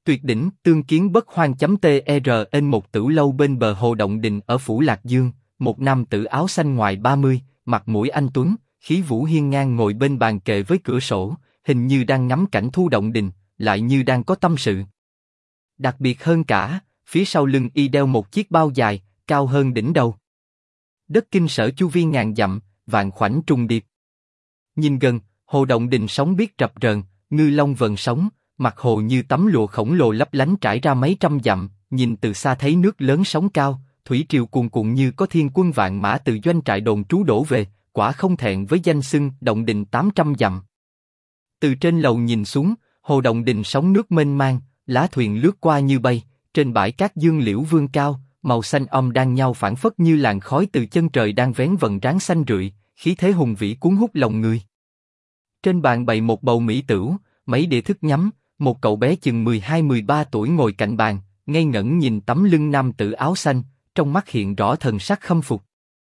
Tuyệt đỉnh, tương kiến bất hoang.tern một tử lâu bên bờ hồ Động Đình ở phủ Lạc Dương, một nam tử áo xanh ngoài 30, mặt mũi anh tuấn, khí vũ hiên ngang ngồi bên bàn kề với cửa sổ, hình như đang ngắm cảnh thu Động Đình, lại như đang có tâm sự. Đặc biệt hơn cả, phía sau lưng y đeo một chiếc bao dài, cao hơn đỉnh đầu. Đất Kinh Sở chu vi ngàn dặm, vạn khoảnh trùng điệp. Nhìn gần, hồ Động Đình sóng biếc rập rờn, ngư long vần sóng, mặt hồ như tấm lụa khổng lồ lấp lánh trải ra mấy trăm dặm, nhìn từ xa thấy nước lớn sóng cao, thủy triều cuồn cuộn như có thiên quân vạn mã từ doanh trại đồn trú đổ về, quả không thẹn với danh xưng Động Đình 800 dặm. Từ trên lầu nhìn xuống, hồ Động Đình sóng nước mênh mang, lá thuyền lướt qua như bay, trên bãi cát dương liễu vươn cao, màu xanh đang nhau phảng phất như làn khói từ chân trời đang vén vầng trán xanh rượi, khí thế hùng vĩ cuốn hút lòng người. Trên bàn bày một bầu mỹ tửu, mấy đĩa thức nhắm, một cậu bé chừng 12-13 tuổi ngồi cạnh bàn, ngây ngẩn nhìn tấm lưng nam tử áo xanh, trong mắt hiện rõ thần sắc khâm phục.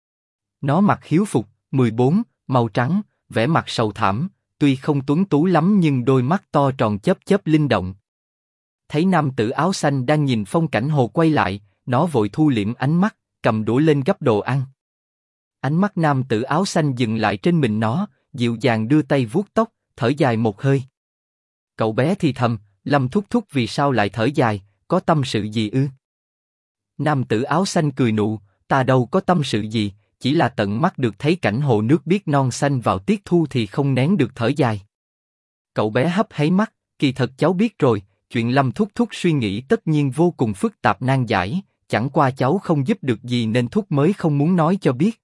Nó mặc hiếu phục, 14, màu trắng, vẻ mặt sầu thảm, tuy không tuấn tú lắm nhưng đôi mắt to tròn chớp chớp linh động. Thấy nam tử áo xanh đang nhìn phong cảnh hồ quay lại, nó vội thu liễm ánh mắt, cầm đũa lên gắp đồ ăn. Ánh mắt nam tử áo xanh dừng lại trên mình nó, dịu dàng đưa tay vuốt tóc, thở dài một hơi. Cậu bé thì thầm, Lâm thúc thúc vì sao lại thở dài, có tâm sự gì ư? Nam tử áo xanh cười nụ, ta đâu có tâm sự gì, chỉ là tận mắt được thấy cảnh hồ nước biếc non xanh vào tiết thu thì không nén được thở dài. Cậu bé hấp háy mắt, kỳ thật cháu biết rồi, chuyện Lâm thúc thúc suy nghĩ tất nhiên vô cùng phức tạp nan giải, chẳng qua cháu không giúp được gì nên thúc mới không muốn nói cho biết.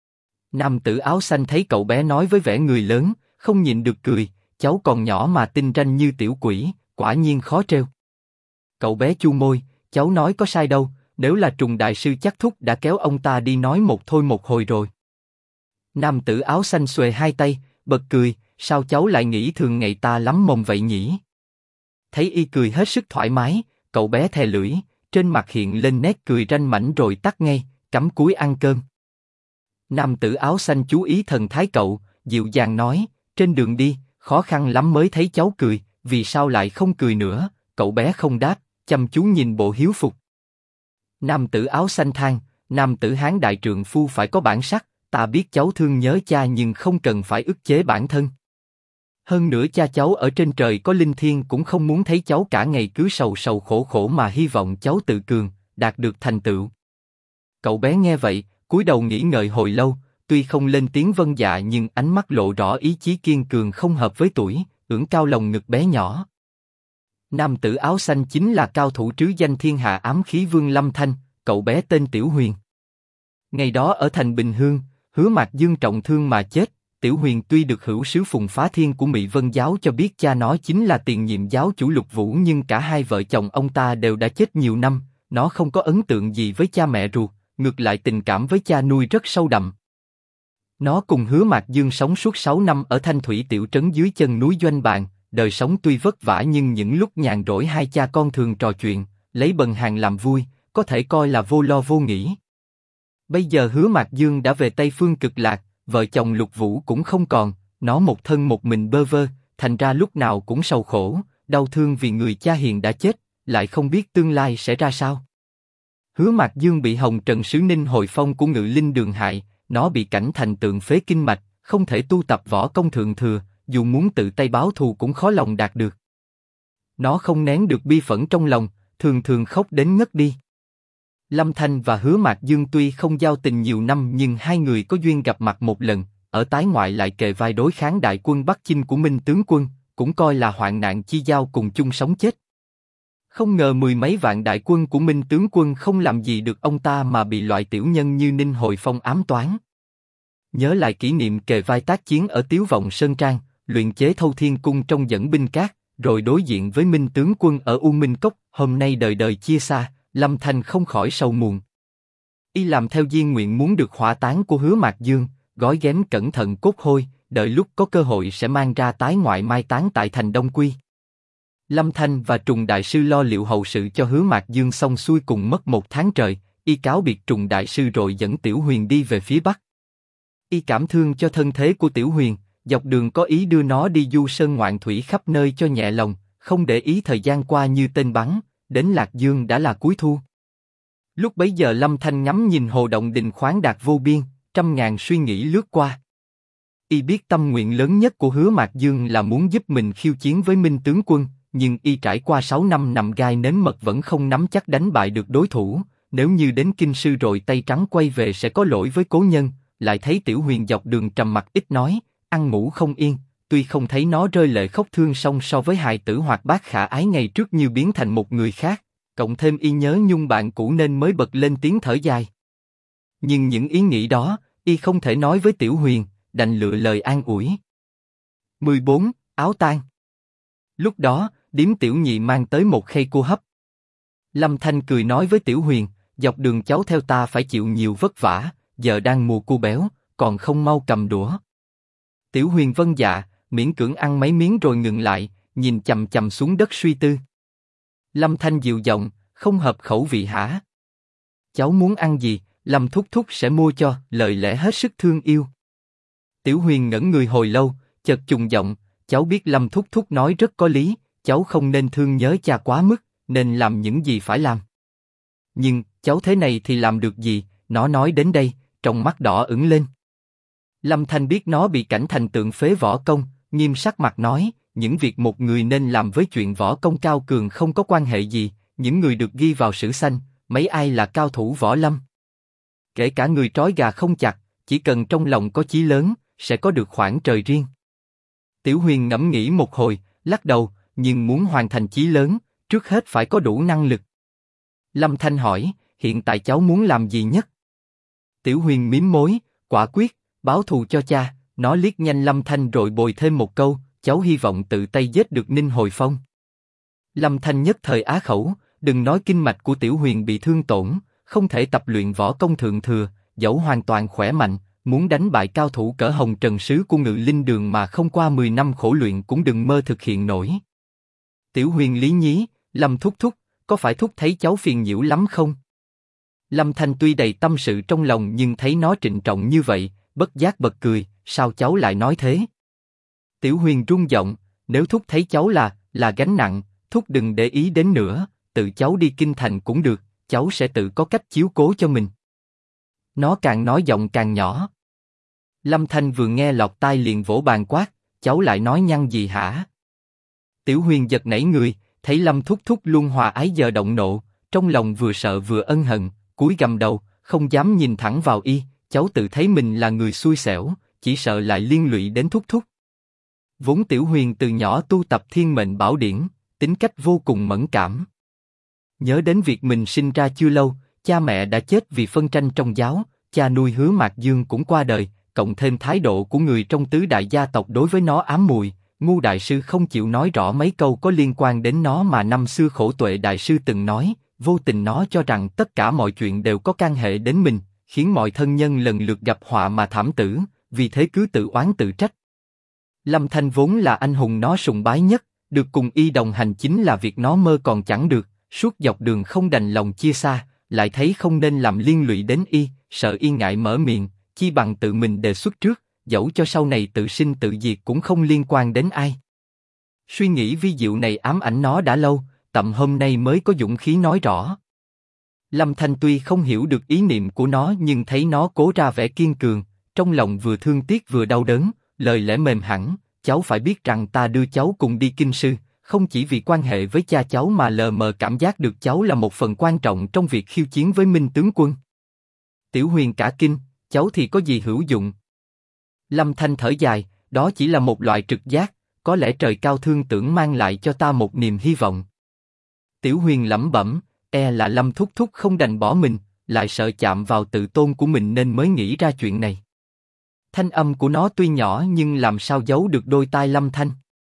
Nam tử áo xanh thấy cậu bé nói với vẻ người lớn, không nhịn được cười, cháu còn nhỏ mà tinh ranh như tiểu quỷ, quả nhiên khó trêu. Cậu bé chu môi, cháu nói có sai đâu, nếu là Trùng đại sư chắc thúc đã kéo ông ta đi nói một thôi một hồi rồi. Nam tử áo xanh xuề hai tay, bật cười, sao cháu lại nghĩ thường ngày ta lắm mồm vậy nhỉ? Thấy y cười hết sức thoải mái, cậu bé thè lưỡi, trên mặt hiện lên nét cười ranh mãnh rồi tắt ngay, cắm cúi ăn cơm. Nam tử áo xanh chú ý thần thái cậu, dịu dàng nói, trên đường đi, khó khăn lắm mới thấy cháu cười, vì sao lại không cười nữa? Cậu bé không đáp, chăm chú nhìn bộ hiếu phục. Nam tử áo xanh than, nam tử hán đại trượng phu phải có bản sắc, ta biết cháu thương nhớ cha nhưng không cần phải ức chế bản thân. Hơn nữa cha cháu ở trên trời có linh thiêng cũng không muốn thấy cháu cả ngày cứ sầu sầu khổ khổ mà hy vọng cháu tự cường, đạt được thành tựu. Cậu bé nghe vậy, cúi đầu nghĩ ngợi hồi lâu, tuy không lên tiếng vâng dạ nhưng ánh mắt lộ rõ ý chí kiên cường không hợp với tuổi, ưỡn cao lồng ngực bé nhỏ. Nam tử áo xanh chính là cao thủ trứ danh thiên hạ ám khí vương Lâm Thanh, cậu bé tên Tiểu Huyền. Ngày đó ở thành Bình Hương, Hứa Mạc Dương trọng thương mà chết. Tiểu Huyền tuy được hữu sứ Phùng Phá Thiên của Mị Vân Giáo cho biết cha nó chính là tiền nhiệm giáo chủ Lục Vũ nhưng cả hai vợ chồng ông ta đều đã chết nhiều năm, nó không có ấn tượng gì với cha mẹ ruột, ngược lại tình cảm với cha nuôi rất sâu đậm. Nó cùng Hứa Mạc Dương sống suốt 6 năm ở Thanh Thủy tiểu trấn dưới chân núi Doanh Bàn, đời sống tuy vất vả nhưng những lúc nhàn rỗi hai cha con thường trò chuyện, lấy bần hàng làm vui, có thể coi là vô lo vô nghĩ. Bây giờ Hứa Mạc Dương đã về Tây Phương Cực Lạc, vợ chồng Lục Vũ cũng không còn, nó một thân một mình bơ vơ, thành ra lúc nào cũng sầu khổ, đau thương vì người cha hiền đã chết, lại không biết tương lai sẽ ra sao. Hứa Mạc Dương bị Hồng Trần Sứ Ninh Hồi Phong của Ngự Linh Đường hại, nó bị cảnh thành tượng phế kinh mạch, không thể tu tập võ công thượng thừa, dù muốn tự tay báo thù cũng khó lòng đạt được. Nó không nén được bi phẫn trong lòng, thường thường khóc đến ngất đi. Lâm Thanh và Hứa Mạc Dương tuy không giao tình nhiều năm nhưng hai người có duyên gặp mặt một lần, ở tái ngoại lại kề vai đối kháng đại quân Bắc Chinh của Minh tướng quân, cũng coi là hoạn nạn chi giao cùng chung sống chết. Không ngờ mười mấy vạn đại quân của Minh tướng quân không làm gì được ông ta mà bị loại tiểu nhân như Ninh Hồi Phong ám toán. Nhớ lại kỷ niệm kề vai tác chiến ở Tiếu Vọng Sơn Trang, luyện chế Thâu Thiên Cung trong dẫn binh cát, rồi đối diện với Minh tướng quân ở U Minh Cốc, hôm nay đời đời chia xa, Lâm Thanh không khỏi sầu muộn. Y làm theo diên nguyện muốn được hỏa táng của Hứa Mạc Dương, gói ghém cẩn thận cốt hôi, đợi lúc có cơ hội sẽ mang ra tái ngoại mai táng tại thành Đông Quy. Lâm Thanh và Trùng đại sư lo liệu hậu sự cho Hứa Mạc Dương xong xuôi cùng mất 1 tháng trời, y cáo biệt Trùng đại sư rồi dẫn Tiểu Huyền đi về phía Bắc. Y cảm thương cho thân thế của Tiểu Huyền, dọc đường có ý đưa nó đi du sơn ngoạn thủy khắp nơi cho nhẹ lòng, không để ý thời gian qua như tên bắn, đến Lạc Dương đã là cuối thu. Lúc bấy giờ Lâm Thanh ngắm nhìn hồ động đình khoáng đạt vô biên, trăm ngàn suy nghĩ lướt qua. Y biết tâm nguyện lớn nhất của Hứa Mạc Dương là muốn giúp mình khiêu chiến với Minh tướng quân, nhưng y trải qua 6 năm nằm gai nếm mật vẫn không nắm chắc đánh bại được đối thủ. Nếu như đến Kinh Sư rồi tay trắng quay về sẽ có lỗi với cố nhân. Lại thấy Tiểu Huyền dọc đường trầm mặc ít nói, ăn ngủ không yên. Tuy không thấy nó rơi lệ khóc thương song so với hài tử hoạt bát khả ái ngày trước như biến thành một người khác, cộng thêm y nhớ nhung bạn cũ nên mới bật lên tiếng thở dài. Nhưng những ý nghĩ đó, y không thể nói với Tiểu Huyền, đành lựa lời an ủi. 14. Áo tang. Lúc đó, điếm Tiểu Nhị mang tới một khay cua hấp. Lâm Thanh cười nói với Tiểu Huyền, dọc đường cháu theo ta phải chịu nhiều vất vả, giờ đang mùa cua béo, còn không mau cầm đũa. Tiểu Huyền vâng dạ, miễn cưỡng ăn mấy miếng rồi ngừng lại, nhìn chằm chằm xuống đất suy tư. Lâm Thanh dịu giọng, không hợp khẩu vị hả? Cháu muốn ăn gì, Lâm thúc thúc sẽ mua cho, lời lẽ hết sức thương yêu. Tiểu Huyền ngẩn người hồi lâu, chợt trùng giọng, cháu biết Lâm thúc thúc nói rất có lý, cháu không nên thương nhớ cha quá mức, nên làm những gì phải làm. Nhưng, cháu thế này thì làm được gì? Nó nói đến đây, trong mắt đỏ ửng lên. Lâm Thanh biết nó bị cảnh thành tượng phế võ công, nghiêm sắc mặt nói, những việc một người nên làm với chuyện võ công cao cường không có quan hệ gì, những người được ghi vào sử sanh, mấy ai là cao thủ võ lâm. Kể cả người trói gà không chặt, chỉ cần trong lòng có chí lớn, sẽ có được khoảng trời riêng. Tiểu Huyền ngẫm nghĩ một hồi, lắc đầu, nhưng muốn hoàn thành chí lớn, trước hết phải có đủ năng lực. Lâm Thanh hỏi, hiện tại cháu muốn làm gì nhất? Tiểu Huyền mím môi, quả quyết, báo thù cho cha. Nó liếc nhanh Lâm Thanh rồi bồi thêm một câu, cháu hy vọng tự tay giết được Ninh Hồi Phong. Lâm Thanh nhất thời á khẩu, đừng nói kinh mạch của Tiểu Huyền bị thương tổn, không thể tập luyện võ công thượng thừa, dẫu hoàn toàn khỏe mạnh, muốn đánh bại cao thủ cỡ Hồng Trần Sứ của Ngự Linh Đường mà không qua 10 năm khổ luyện cũng đừng mơ thực hiện nổi. Tiểu Huyền lý nhí, Lâm thúc thúc, có phải thúc thấy cháu phiền nhiễu lắm không? Lâm Thanh tuy đầy tâm sự trong lòng nhưng thấy nó trịnh trọng như vậy, bất giác bật cười, sao cháu lại nói thế? Tiểu Huyền rung giọng, nếu thúc thấy cháu là gánh nặng, thúc đừng để ý đến nữa, tự cháu đi kinh thành cũng được, cháu sẽ tự có cách chiếu cố cho mình. Nó càng nói giọng càng nhỏ. Lâm Thanh vừa nghe lọt tai liền vỗ bàn quát, cháu lại nói nhăng gì hả? Tiểu Huyền giật nảy người, thấy Lâm thúc thúc luôn hòa ái giờ động nộ, trong lòng vừa sợ vừa ân hận, cúi gằm đầu, không dám nhìn thẳng vào y. Cháu tự thấy mình là người xui xẻo, chỉ sợ lại liên lụy đến thúc thúc. Vốn Tiểu Huyền từ nhỏ tu tập Thiên Mệnh Bảo Điển, tính cách vô cùng mẫn cảm. Nhớ đến việc mình sinh ra chưa lâu, cha mẹ đã chết vì phân tranh trong giáo, cha nuôi Hứa Mạc Dương cũng qua đời, cộng thêm thái độ của người trong tứ đại gia tộc đối với nó ám mùi. Ngu đại sư không chịu nói rõ mấy câu có liên quan đến nó mà năm xưa Khổ Tuệ đại sư từng nói, vô tình nó cho rằng tất cả mọi chuyện đều có can hệ đến mình, khiến mọi thân nhân lần lượt gặp họa mà thảm tử, vì thế cứ tự oán tự trách. Lâm Thanh vốn là anh hùng nó sùng bái nhất, được cùng y đồng hành chính là việc nó mơ còn chẳng được, suốt dọc đường không đành lòng chia xa, lại thấy không nên làm liên lụy đến y, sợ y ngại mở miệng, chi bằng tự mình đề xuất trước, dẫu cho sau này tự sinh tự diệt cũng không liên quan đến ai. Suy nghĩ vi diệu này ám ảnh nó đã lâu, tầm hôm nay mới có dũng khí nói rõ. Lâm Thanh tuy không hiểu được ý niệm của nó nhưng thấy nó cố ra vẻ kiên cường, trong lòng vừa thương tiếc vừa đau đớn, lời lẽ mềm hẳn, cháu phải biết rằng ta đưa cháu cùng đi kinh sư, không chỉ vì quan hệ với cha cháu mà lờ mờ cảm giác được cháu là một phần quan trọng trong việc khiêu chiến với Minh tướng quân. Tiểu Huyền cả kinh, cháu thì có gì hữu dụng? Lâm Thanh thở dài, đó chỉ là một loại trực giác, có lẽ trời cao thương tưởng mang lại cho ta một niềm hy vọng. Tiểu Huyền lẩm bẩm, là Lâm thúc thúc không đành bỏ mình, lại sợ chạm vào tự tôn của mình nên mới nghĩ ra chuyện này. Thanh âm của nó tuy nhỏ nhưng làm sao giấu được đôi tai Lâm Thanh.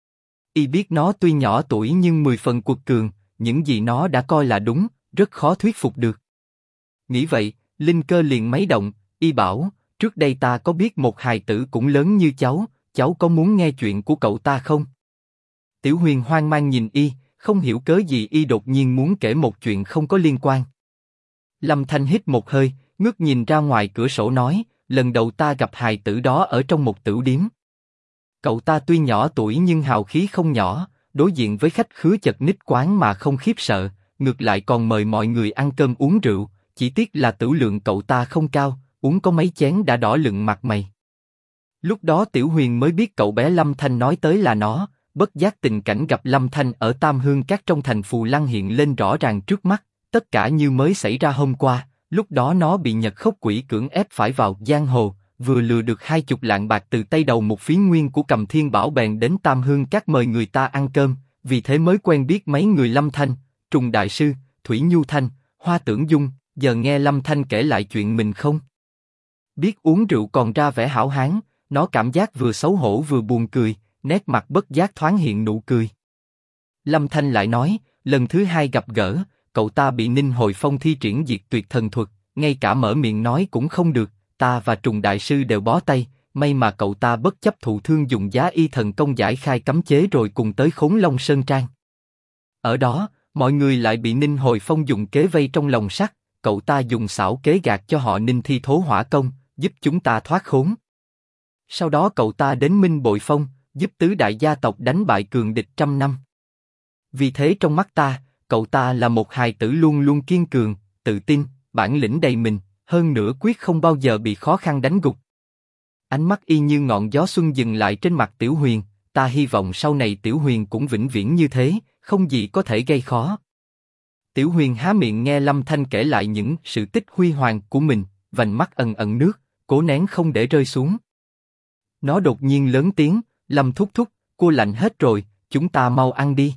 Y biết nó tuy nhỏ tuổi nhưng 10 phần cuột cường, những gì nó đã coi là đúng, rất khó thuyết phục được. Nghĩ vậy, linh cơ liền mấy động, y bảo, trước đây ta có biết một hài tử cũng lớn như cháu có muốn nghe chuyện của cậu ta không? Tiểu Huyền hoang mang nhìn y, không hiểu cớ gì y đột nhiên muốn kể một chuyện không có liên quan. Lâm Thanh hít một hơi, ngước nhìn ra ngoài cửa sổ nói, lần đầu ta gặp hài tử đó ở trong một tửu điếm. Cậu ta tuy nhỏ tuổi nhưng hào khí không nhỏ, đối diện với khách khứa chật ních quán mà không khiếp sợ, ngược lại còn mời mọi người ăn cơm uống rượu, chỉ tiếc là tửu lượng cậu ta không cao, uống có mấy chén đã đỏ lựng mặt mày. Lúc đó Tiểu Huyền mới biết cậu bé Lâm Thanh nói tới là nó, bất giác tình cảnh gặp Lâm Thanh ở Tam Hương Các trong thành Phù Lăng hiện lên rõ ràng trước mắt, tất cả như mới xảy ra hôm qua, lúc đó nó bị Nhật Khốc Quỷ cưỡng ép phải vào giang hồ, vừa lừa được 20 lạng bạc từ tay đầu một phiến nguyên của Cầm Thiên Bảo bèn đến Tam Hương Các mời người ta ăn cơm, vì thế mới quen biết mấy người Lâm Thanh, Trùng Đại Sư, Thủy Nhu Thanh, Hoa Tưởng Dung, giờ nghe Lâm Thanh kể lại chuyện mình không biết uống rượu còn ra vẻ hảo hán, nó cảm giác vừa xấu hổ vừa buồn cười, nét mặt bất giác thoáng hiện nụ cười. Lâm Thanh lại nói, lần thứ hai gặp gỡ, cậu ta bị Ninh Hồi Phong thi triển diệt tuyệt thần thuật, ngay cả mở miệng nói cũng không được, ta và Trùng Đại Sư đều bó tay, may mà cậu ta bất chấp thụ thương dùng giá y thần công giải khai cấm chế rồi cùng tới Khốn Long Sơn Trang. Ở đó, mọi người lại bị Ninh Hồi Phong dùng kế vây trong lồng sắt, cậu ta dùng xảo kế gạt cho họ Ninh thi thố hỏa công, giúp chúng ta thoát khốn. Sau đó cậu ta đến Minh Bội Phong, giúp tứ đại gia tộc đánh bại cường địch 100 năm. Vì thế trong mắt ta, cậu ta là một hài tử luôn luôn kiên cường, tự tin, bản lĩnh đầy mình, hơn nữa quyết không bao giờ bị khó khăn đánh gục. Ánh mắt y như ngọn gió xuân dừng lại trên mặt Tiểu Huyền, ta hy vọng sau này Tiểu Huyền cũng vĩnh viễn như thế, không gì có thể gây khó. Tiểu Huyền há miệng nghe Lâm Thanh kể lại những sự tích huy hoàng của mình, vành mắt ẩn ẩn nước, cố nén không để rơi xuống. Nó đột nhiên lớn tiếng, Lâm thúc thúc, cua lạnh hết rồi, chúng ta mau ăn đi.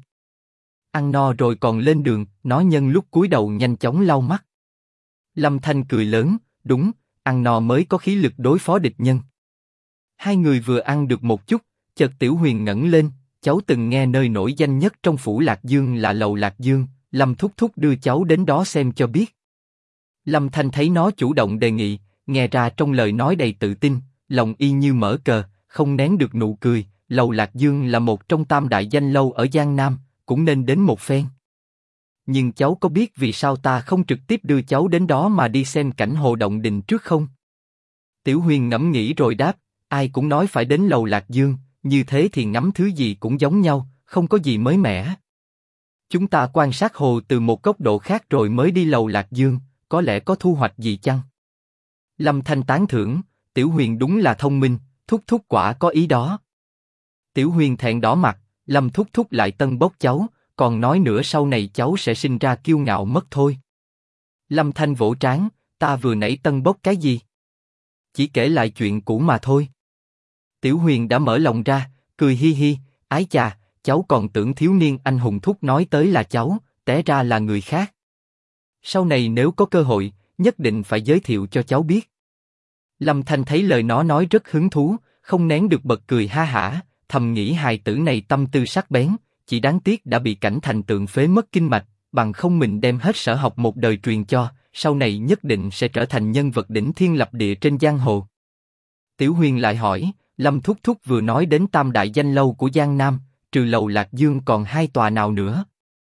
Ăn no rồi còn lên đường, nó nhân lúc cúi đầu nhanh chóng lau mắt. Lâm Thanh cười lớn, đúng, ăn no mới có khí lực đối phó địch nhân. Hai người vừa ăn được một chút, chợt Tiểu Huyền ngẩng lên, cháu từng nghe nơi nổi danh nhất trong phủ Lạc Dương là lầu Lạc Dương, Lâm thúc thúc đưa cháu đến đó xem cho biết. Lâm Thanh thấy nó chủ động đề nghị, nghe ra trong lời nói đầy tự tin, lòng y như mở cờ, không nén được nụ cười. Lầu Lạc Dương là một trong tam đại danh lâu ở Giang Nam, cũng nên đến một phen. Nhưng cháu có biết vì sao ta không trực tiếp đưa cháu đến đó mà đi xem cảnh Hồ Động Đình trước không? Tiểu Huyền ngẫm nghĩ rồi đáp, ai cũng nói phải đến lầu Lạc Dương, như thế thì ngắm thứ gì cũng giống nhau, không có gì mới mẻ. Chúng ta quan sát hồ từ một góc độ khác rồi mới đi lầu Lạc Dương, có lẽ có thu hoạch gì chăng? Lâm Thanh tán thưởng, Tiểu Huyền đúng là thông minh, thúc thúc quả có ý đó. Tiểu Huyền thẹn đỏ mặt, Lâm thúc thúc lại tân bốc cháu, còn nói nữa sau này cháu sẽ sinh ra kiêu ngạo mất thôi. Lâm Thanh vỗ trán, ta vừa nãy tân bốc cái gì? Chỉ kể lại chuyện cũ mà thôi. Tiểu Huyền đã mở lòng ra, cười hi hi, ái chà, cháu còn tưởng thiếu niên anh hùng thúc nói tới là cháu, té ra là người khác. Sau này nếu có cơ hội, nhất định phải giới thiệu cho cháu biết. Lâm Thanh thấy lời nó nói rất hứng thú, không nén được bật cười ha hả, thầm nghĩ hài tử này tâm tư sắc bén, chỉ đáng tiếc đã bị cảnh thành tượng phế mất kinh mạch, bằng không mình đem hết sở học một đời truyền cho, sau này nhất định sẽ trở thành nhân vật đỉnh thiên lập địa trên giang hồ. Tiểu Huyền lại hỏi, Lâm thúc thúc vừa nói đến tam đại danh lâu của Giang Nam, trừ lầu Lạc Dương còn hai tòa nào nữa?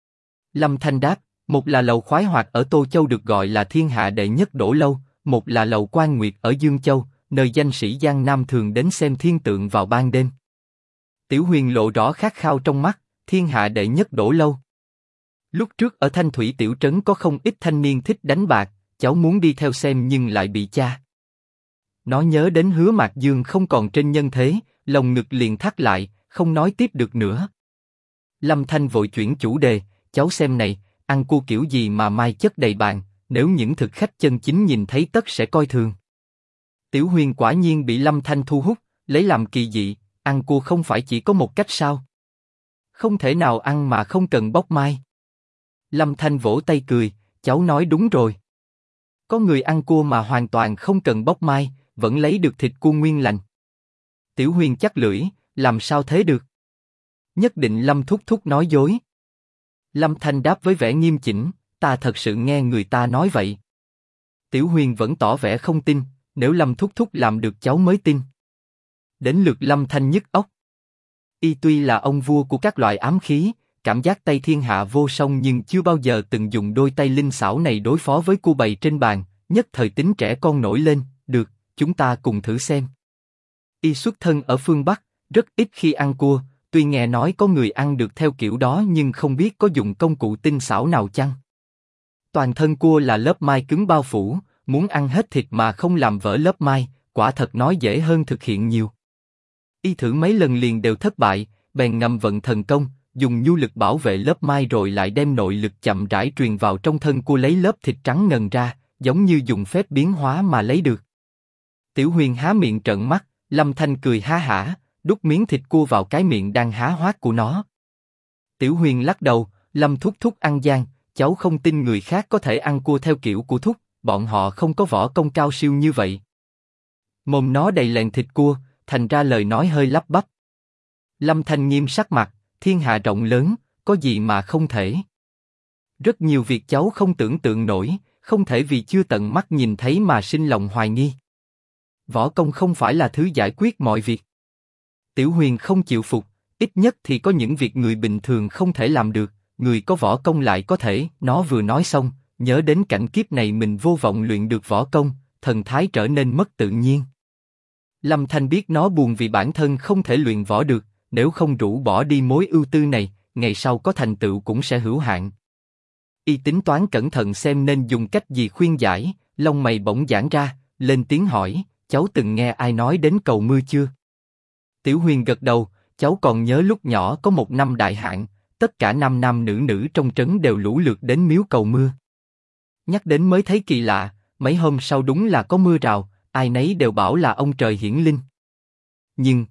Lâm Thanh đáp, một là lầu Khoái Hoạt ở Tô Châu được gọi là thiên hạ đệ nhất đổ lâu, một là lầu Quan Nguyệt ở Dương Châu, nơi danh sĩ Giang Nam thường đến xem thiên tượng vào ban đêm. Tiểu Huyền lộ rõ khát khao trong mắt, thiên hạ đệ nhất đổ lâu. Lúc trước ở Thanh Thủy tiểu trấn có không ít thanh niên thích đánh bạc, cháu muốn đi theo xem nhưng lại bị cha. Nó nhớ đến Hứa Mạc Dương không còn trên nhân thế, lòng ngực liền thắt lại, không nói tiếp được nữa. Lâm Thanh vội chuyển chủ đề, cháu xem này, ăn cua kiểu gì mà mai chất đầy bàn, nếu những thực khách chân chính nhìn thấy tất sẽ coi thường. Tiểu Huyền quả nhiên bị Lâm Thanh thu hút, lấy làm kỳ dị, ăn cua không phải chỉ có một cách sao? Không thể nào ăn mà không cần bóc mai. Lâm Thanh vỗ tay cười, cháu nói đúng rồi. Có người ăn cua mà hoàn toàn không cần bóc mai, vẫn lấy được thịt cua nguyên lành. Tiểu Huyền chắc lưỡi, làm sao thế được? Nhất định Lâm thúc thúc nói dối. Lâm Thanh đáp với vẻ nghiêm chỉnh, ta thật sự nghe người ta nói vậy. Tiểu Huyền vẫn tỏ vẻ không tin, nếu Lâm thúc thúc làm được cháu mới tin. Đến lượt Lâm Thanh nhức óc. Y tuy là ông vua của các loại ám khí, cảm giác tay thiên hạ vô song nhưng chưa bao giờ từng dùng đôi tay linh xảo này đối phó với cua bầy trên bàn, nhất thời tính trẻ con nổi lên, được, chúng ta cùng thử xem. Y xuất thân ở phương Bắc, rất ít khi ăn cua, tuy nghe nói có người ăn được theo kiểu đó nhưng không biết có dùng công cụ tinh xảo nào chăng. Toàn thân cua là lớp mai cứng bao phủ, muốn ăn hết thịt mà không làm vỡ lớp mai, quả thật nói dễ hơn thực hiện nhiều. Y thử mấy lần liền đều thất bại, bèn ngầm vận thần công, dùng nhu lực bảo vệ lớp mai rồi lại đem nội lực chậm rãi truyền vào trong thân cua lấy lớp thịt trắng ngần ra, giống như dùng phép biến hóa mà lấy được. Tiểu Huyền há miệng trợn mắt, Lâm Thanh cười ha hả, đút miếng thịt cua vào cái miệng đang há hoác của nó. Tiểu Huyền lắc đầu, Lâm thúc thúc ăn gian, cháu không tin người khác có thể ăn cua theo kiểu của thúc, bọn họ không có võ công cao siêu như vậy. Mồm nó đầy lèn thịt cua, thành ra lời nói hơi lắp bắp. Lâm Thanh nghiêm sắc mặt, thiên hạ rộng lớn, có gì mà không thể. Rất nhiều việc cháu không tưởng tượng nổi, không thể vì chưa tận mắt nhìn thấy mà sinh lòng hoài nghi. Võ công không phải là thứ giải quyết mọi việc. Tiểu Huyền không chịu phục, ít nhất thì có những việc người bình thường không thể làm được, người có võ công lại có thể. Nó vừa nói xong, nhớ đến cảnh kiếp này mình vô vọng luyện được võ công, thần thái trở nên mất tự nhiên. Lâm Thanh biết nó buồn vì bản thân không thể luyện võ được, nếu không rũ bỏ đi mối ưu tư này, ngày sau có thành tựu cũng sẽ hữu hạn. Y tính toán cẩn thận xem nên dùng cách gì khuyên giải, lông mày bỗng giãn ra, lên tiếng hỏi, cháu từng nghe ai nói đến cầu mưa chưa? Tiểu Huyền gật đầu, cháu còn nhớ lúc nhỏ có một năm đại hạn, tất cả nam nam nữ nữ trong trấn đều lũ lượt đến miếu cầu mưa. Nhắc đến mới thấy kỳ lạ, mấy hôm sau đúng là có mưa rào, ai nấy đều bảo là ông trời hiển linh. Nhưng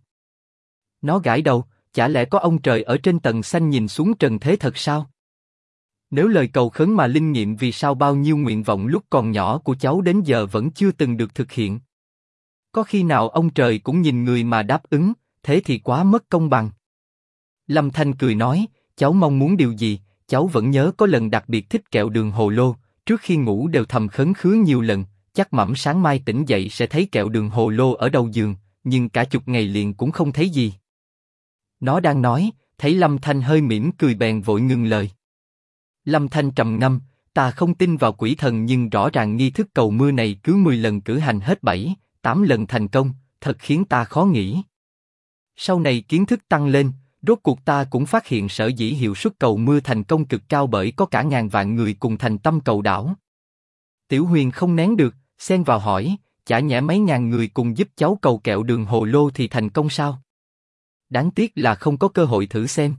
nó gãi đầu, chả lẽ có ông trời ở trên tầng xanh nhìn xuống trần thế thật sao? Nếu lời cầu khấn mà linh nghiệm vì sao bao nhiêu nguyện vọng lúc còn nhỏ của cháu đến giờ vẫn chưa từng được thực hiện? Có khi nào ông trời cũng nhìn người mà đáp ứng, thế thì quá mất công bằng. Lâm Thanh cười nói, cháu mong muốn điều gì, cháu vẫn nhớ có lần đặc biệt thích kẹo đường hồ lô, trước khi ngủ đều thầm khấn khứa nhiều lần, chắc mẩm sáng mai tỉnh dậy sẽ thấy kẹo đường hồ lô ở đầu giường, nhưng cả chục ngày liền cũng không thấy gì. Nó đang nói, thấy Lâm Thanh hơi mỉm cười bèn vội ngừng lời. Lâm Thanh trầm ngâm, ta không tin vào quỷ thần nhưng rõ ràng nghi thức cầu mưa này cứ 10 lần cử hành hết 7, 8 lần thành công, thật khiến ta khó nghĩ. Sau này kiến thức tăng lên, rốt cuộc ta cũng phát hiện sở dĩ hiệu suất cầu mưa thành công cực cao bởi có cả ngàn vạn người cùng thành tâm cầu đảo. Tiểu Huyền không nén được, xen vào hỏi, chả nhẽ mấy ngàn người cùng giúp cháu cầu kẹo đường hồ lô thì thành công sao? Đáng tiếc là không có cơ hội thử xem.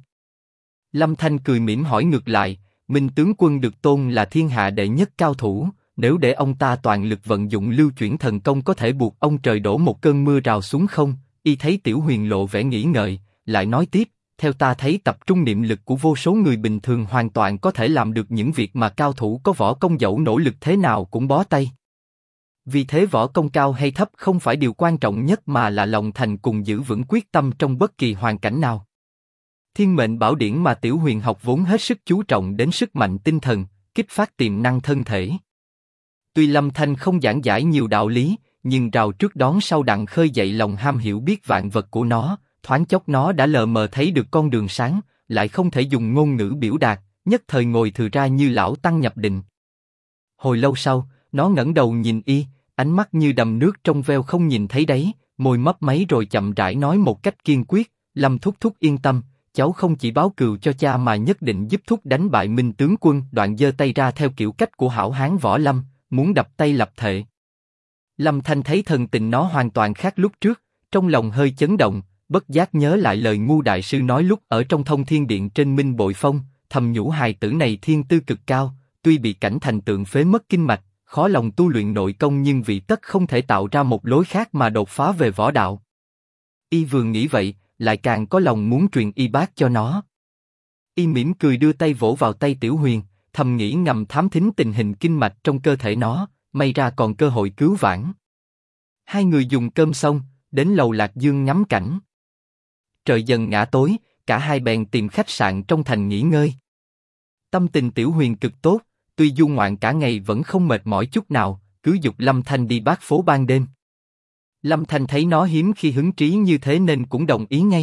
Lâm Thanh cười mỉm hỏi ngược lại, Minh tướng quân được tôn là thiên hạ đệ nhất cao thủ, nếu để ông ta toàn lực vận dụng lưu chuyển thần công có thể buộc ông trời đổ một cơn mưa rào xuống không? Y thấy Tiểu Huyền lộ vẻ nghĩ ngợi, lại nói tiếp, theo ta thấy tập trung niệm lực của vô số người bình thường hoàn toàn có thể làm được những việc mà cao thủ có võ công dẫu nỗ lực thế nào cũng bó tay. Vì thế võ công cao hay thấp không phải điều quan trọng nhất mà là lòng thành cùng giữ vững quyết tâm trong bất kỳ hoàn cảnh nào. Thiên mệnh bảo điển mà Tiểu Huyền học vốn hết sức chú trọng đến sức mạnh tinh thần, kích phát tiềm năng thân thể. Tuy Lâm Thanh không giảng giải nhiều đạo lý, nhưng rào trước đón sau đặng khơi dậy lòng ham hiểu biết vạn vật của nó, thoáng chốc nó đã lờ mờ thấy được con đường sáng, lại không thể dùng ngôn ngữ biểu đạt, nhất thời ngồi thừ ra như lão tăng nhập định. Hồi lâu sau, nó ngẩng đầu nhìn Y, ánh mắt như đầm nước trong veo không nhìn thấy đáy, môi mấp máy rồi chậm rãi nói một cách kiên quyết, Lâm thúc thúc yên tâm, cháu không chỉ báo cừu cho cha mà nhất định giúp thúc đánh bại Minh tướng quân. Đoạn giơ tay ra theo kiểu cách của hảo hán võ lâm, muốn đập tay lập thệ. Lâm Thanh thấy thần tình nó hoàn toàn khác lúc trước, trong lòng hơi chấn động, bất giác nhớ lại lời Ngu đại sư nói lúc ở trong Thông Thiên Điện trên Minh Bội Phong, thầm nhủ hài tử này thiên tư cực cao, tuy bị cảnh thành tượng phế mất kinh mạch, khó lòng tu luyện nội công nhưng vì tất không thể tạo ra một lối khác mà đột phá về võ đạo. Y vừa nghĩ vậy, lại càng có lòng muốn truyền y bác cho nó. Y mỉm cười đưa tay vỗ vào tay Tiểu Huyền, thầm nghĩ ngầm thám thính tình hình kinh mạch trong cơ thể nó, may ra còn cơ hội cứu vãn. Hai người dùng cơm xong, đến lầu Lạc Dương ngắm cảnh. Trời dần ngã tối, cả hai bèn tìm khách sạn trong thành nghỉ ngơi. Tâm tình Tiểu Huyền cực tốt, tuy du ngoạn cả ngày vẫn không mệt mỏi chút nào, cứ giục Lâm Thanh đi bát phố ban đêm. Lâm Thanh thấy nó hiếm khi hứng trí như thế nên cũng đồng ý ngay.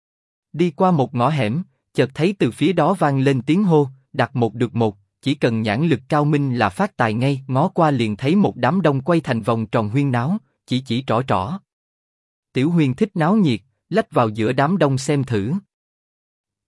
Đi qua một ngõ hẻm, chợt thấy từ phía đó vang lên tiếng hô, đặt một được một, chỉ cần nhãn lực cao minh là phát tài ngay. Ngó qua liền thấy một đám đông quay thành vòng tròn huyên náo, chỉ trỏ. Tiểu Huyền thích náo nhiệt, lách vào giữa đám đông xem thử.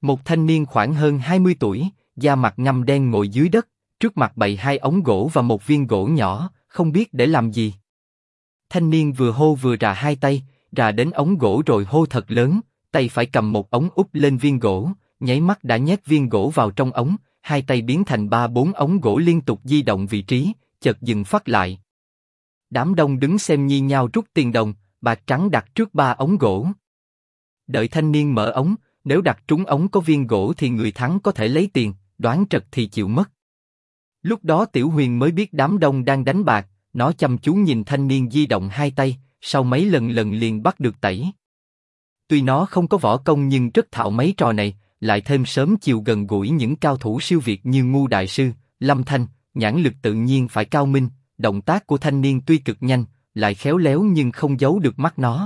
Một thanh niên khoảng hơn 20 tuổi, da mặt ngăm đen ngồi dưới đất, trước mặt bày hai ống gỗ và một viên gỗ nhỏ, không biết để làm gì. Thanh niên vừa hô vừa rà hai tay, rà đến ống gỗ rồi hô thật lớn, tay phải cầm một ống úp lên viên gỗ, nháy mắt đã nhét viên gỗ vào trong ống, hai tay biến thành 3-4 ống gỗ liên tục di động vị trí, chợt dừng phát lại. Đám đông đứng xem nhi nhao rút tiền đồng, bạc trắng đặt trước 3 ống gỗ. Đợi thanh niên mở ống, nếu đặt trúng ống có viên gỗ thì người thắng có thể lấy tiền, đoán trật thì chịu mất. Lúc đó Tiểu Huyền mới biết đám đông đang đánh bạc, nó chăm chú nhìn thanh niên di động hai tay, sau mấy lần liền bắt được tẩy. Tuy nó không có võ công nhưng rất thạo mấy trò này, lại thêm sớm chiều gần gũi những cao thủ siêu việt như Ngu Đại Sư, Lâm Thanh, nhãn lực tự nhiên phải cao minh, động tác của thanh niên tuy cực nhanh, lại khéo léo nhưng không giấu được mắt nó.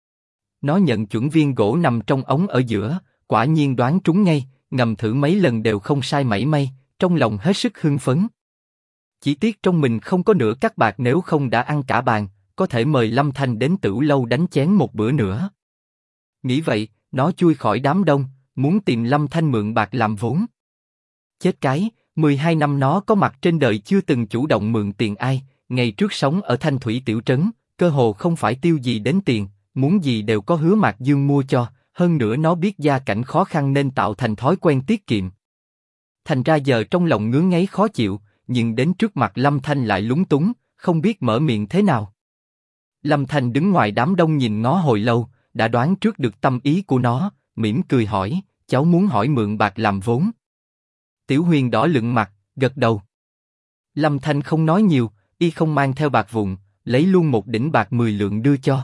Nó nhận chuẩn viên gỗ nằm trong ống ở giữa, quả nhiên đoán trúng ngay, ngầm thử mấy lần đều không sai mảy may, trong lòng hết sức hưng phấn. Chỉ tiếc trong mình không có nửa cắc bạc, nếu không đã ăn cả bàn, có thể mời Lâm Thanh đến Tửu Lâu đánh chén một bữa nữa. Nghĩ vậy, nó chui khỏi đám đông, muốn tìm Lâm Thanh mượn bạc làm vốn. Chết cái, 12 năm nó có mặt trên đời chưa từng chủ động mượn tiền ai, ngày trước sống ở Thanh Thủy tiểu trấn, cơ hồ không phải tiêu gì đến tiền, muốn gì đều có Hứa Mạc Dương mua cho, hơn nữa nó biết gia cảnh khó khăn nên tạo thành thói quen tiết kiệm. Thành ra giờ trong lòng ngứa ngáy khó chịu, nhưng đến trước mặt Lâm Thanh lại lúng túng, không biết mở miệng thế nào. Lâm Thanh đứng ngoài đám đông nhìn ngó hồi lâu, đã đoán trước được tâm ý của nó, mỉm cười hỏi, cháu muốn hỏi mượn bạc làm vốn. Tiểu Huyền đỏ lựng mặt, gật đầu. Lâm Thanh không nói nhiều, y không mang theo bạc vụn, lấy luôn một đỉnh bạc 10 lượng đưa cho.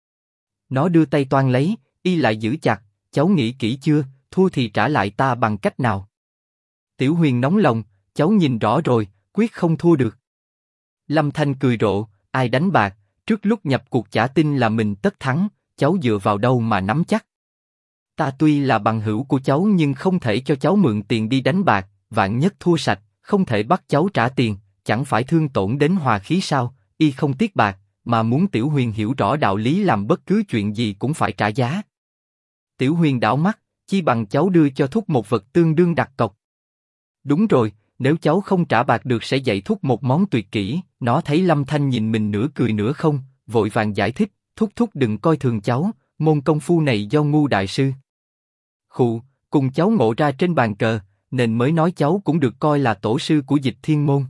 Nó đưa tay toan lấy, y lại giữ chặt, cháu nghĩ kỹ chưa, thua thì trả lại ta bằng cách nào? Tiểu Huyền nóng lòng, cháu nhìn rõ rồi, quyết không thua được. Lâm Thanh cười rộ, ai đánh bạc, trước lúc nhập cuộc chả tin là mình tất thắng, cháu dựa vào đâu mà nắm chắc? Ta tuy là bằng hữu của cháu nhưng không thể cho cháu mượn tiền đi đánh bạc, vạn nhất thua sạch, không thể bắt cháu trả tiền, chẳng phải thương tổn đến hòa khí sao? Y không tiếc bạc, mà muốn Tiểu Huyền hiểu rõ đạo lý làm bất cứ chuyện gì cũng phải trả giá. Tiểu Huyền đảo mắt, chi bằng cháu đưa cho Thúc một vật tương đương đặt cọc. Đúng rồi, nếu cháu không trả bạc được sẽ dạy Thúc một món tuyệt kỹ. Nó thấy Lâm Thanh nhìn mình nửa cười nửa không, vội vàng giải thích, Thúc đừng coi thường cháu, môn công phu này do Ngu Đại Sư Khụ, cùng cháu ngộ ra trên bàn cờ, nên mới nói cháu cũng được coi là tổ sư của Dịch Thiên môn.